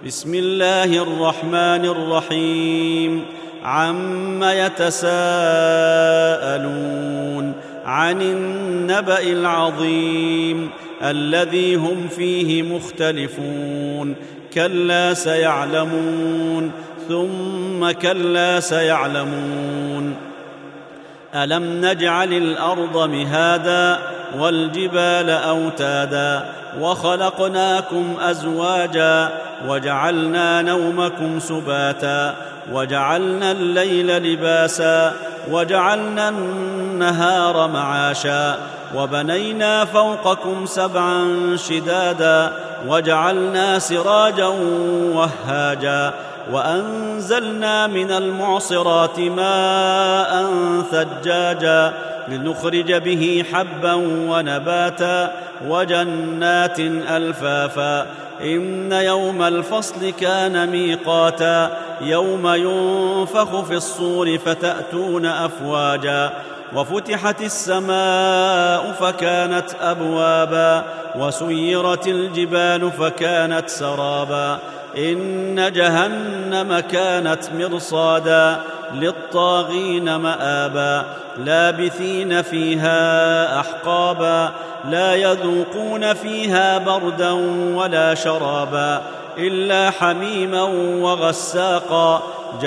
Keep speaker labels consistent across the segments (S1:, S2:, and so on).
S1: بسم الله الرحمن الرحيم. عم يتساءلون عن النبأ العظيم الذي هم فيه مختلفون كلا سيعلمون ثم كلا سيعلمون. ألم نجعل الأرض مهادا والجبال أوتادا وخلقناكم أزواجا وجعلنا نومكم سباتا وجعلنا الليل لباسا وجعلنا النهار معاشا وبنينا فوقكم سبعا شدادا وجعلنا سراجا وهاجا وأنزلنا من المعصرات ماء ثجاجا لنخرج به حبا ونباتا وجنات ألفافا. إن يوم الفصل كان ميقاتا يوم ينفخ في الصور فتأتون أفواجا وفتحت السماء فكانت أبوابا وسيرت الجبال فكانت سرابا. إن جهنم كانت مرصادا للطاغين مآبا لابثين فيها أحقابا لا يذوقون فيها بردا ولا شرابا إلا حميما وغساقا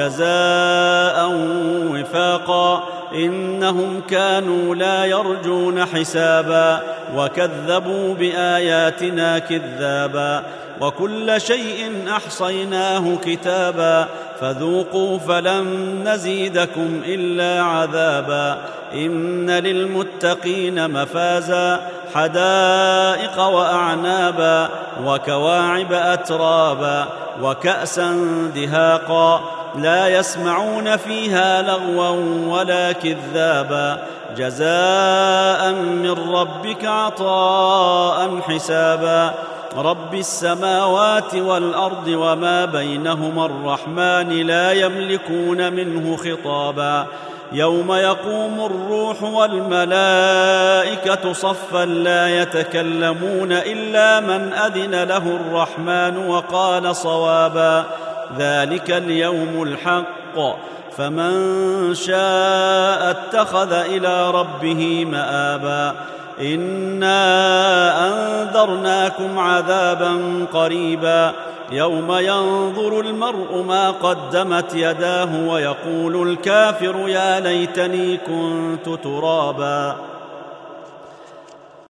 S1: جزاء وفاقا. إنهم كانوا لا يرجون حسابا وكذبوا بآياتنا كذابا وكل شيء أحصيناه كتابا فذوقوا فلن نزيدكم إلا عذابا. إن للمتقين مفازا حدائق وأعنابا وكواعب أترابا وكأسا دهاقا لا يسمعون فيها لغوا ولا كذابا جزاء من ربك عطاء حسابا. رب السماوات والأرض وما بينهما الرحمن لا يملكون منه خطابا. يوم يقوم الروح والملائكة صفا لا يتكلمون إلا من أذن له الرحمن وقال صوابا. ذلك اليوم الحق فمن شاء اتخذ إلى ربه مآبا. إنا أنذرناكم عذابا قريبا يوم ينظر المرء ما قدمت يداه ويقول الكافر يا ليتني كنت ترابا.